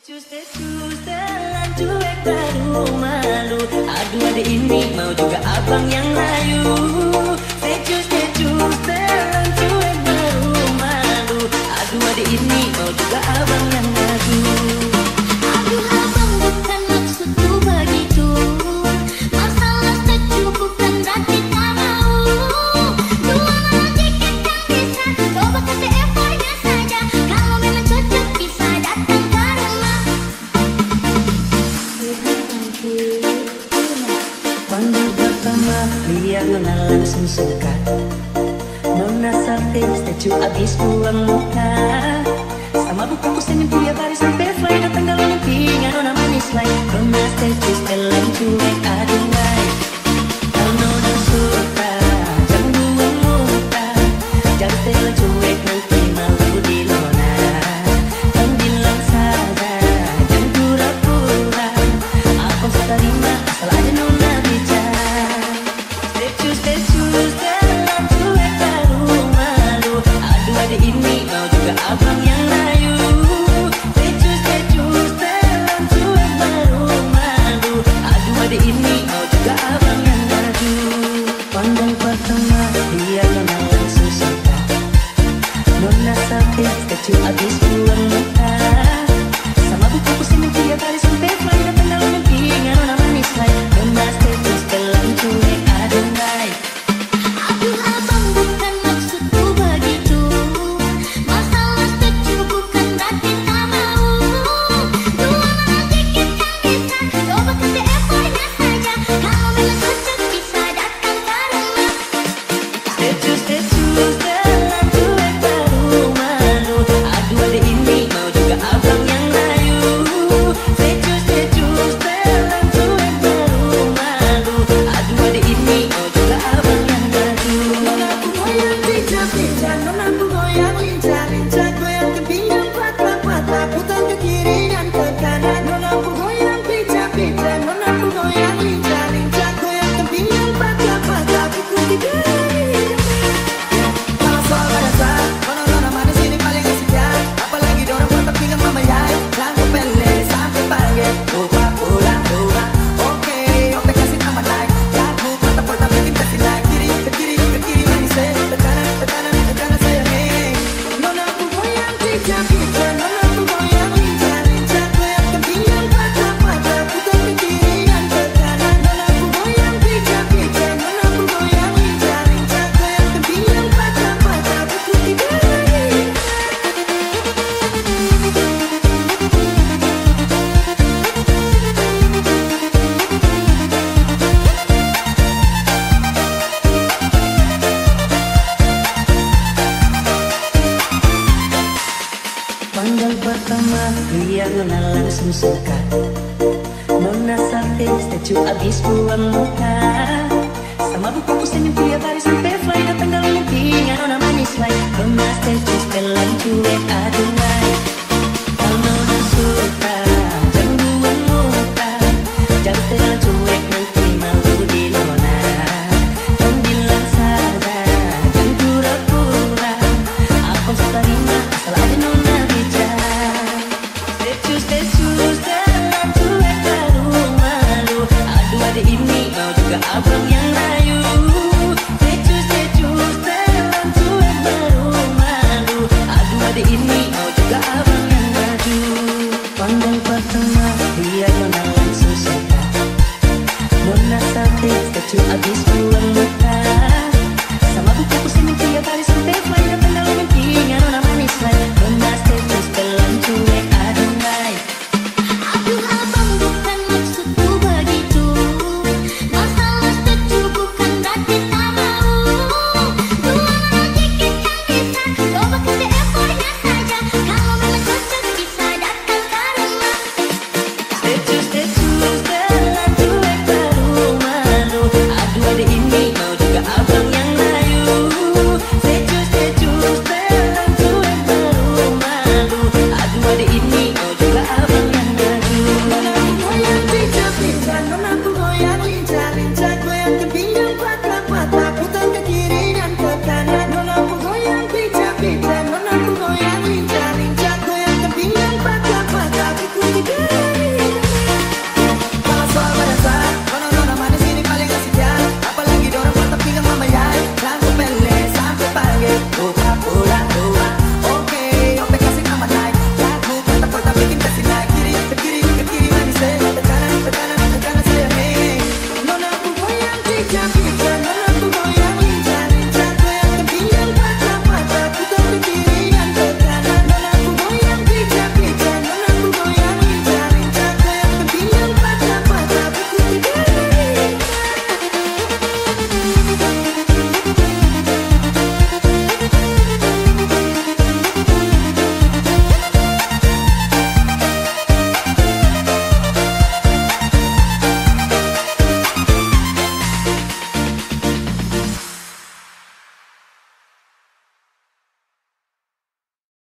Cus jalan cuek baru malu. Aduh adek ini mau juga abang yang layu. Secus jalan cuek baru malu. Aduh adek ini mau juga abang yang layu. Aduh abang bukan maksudku begitu. Masalah secu bukan berarti tak mau. Dua lagi kita bisa coba kasih effortnya saja. Kalau memang cocok bisa datang ke rumah. Panggil pertama biar nona langsung suka. Nona sampai statue abis buang muka. Sama buku pusing dia baris sampai fly datang dalam mimpi. Nona manis like nona statue jalan cuek aduh baik. Kalau nona suka jangan buang muka. Jangan jalan cuek nanti malu di nona. Jangan bilang saja jangan pura-pura. Apa saya terima asal aja nona bicara. Statue jalan cuek baru malu. Aduh adek ini mau juga abang yang layu. Statue jalan cuek baru malu. Aduh adek ini mau juga abang yang layu. Pandang pertama dia nona langsung suka. Nona sampai statue abis buang muka. Sama buku pusing dia kali sampai fly datang dalam mimpi. Nona manis like nona statue jalan cuek aduh baik. Aduh abang bukan maksudku begitu. Masalah secu bukan berarti tak mau. Dua lagi kita bisa coba kasih effortnya saja. Kalau memang cocok bisa datang ke rumah. Statue jalan cuek baru malu. Aduh adek ini mau juga abang yang layu. Statue jalan cuek baru malu. Aduh adek ini mau juga abang yang layu. Nona aku goyang pincang-pincang, nona aku goyang lincah-lincah, goyang ke pinggang patah-patah, putar ke kiri dan ke kanan. Nona aku goyang pincang-pincang, nona aku goyang lincah-lincah, goyang ke pinggang patah-patah, pukul tiga kali. Kalau soal bahasa, nona manis ini paling setia. Apalagi dorong patah pinggang mama yai, langsung pele sampai pagi. Lupa pulang. Oke, kasih tambah like. Lagu patah-patah bikin kasih like. Kiri manis ke kanan sayang. Nona aku goyang pincang-pincang, nona aku goyang lincah-lincah, goyang ke pinggang patah-patah, putar ke kiri dan ke kanan. Nona aku goyang pincang-pincang, nona aku goyang lincah-lincah, goyang ke pinggang patah-patah, pukul tiga kali. Pandang pertama dia nona langsung suka. Nona sampai statue abis buang muka. Sama buku pusing dia baris sampai fly datang dalam mimpi. Nona manis like nona statue jalan cuek aduh baik.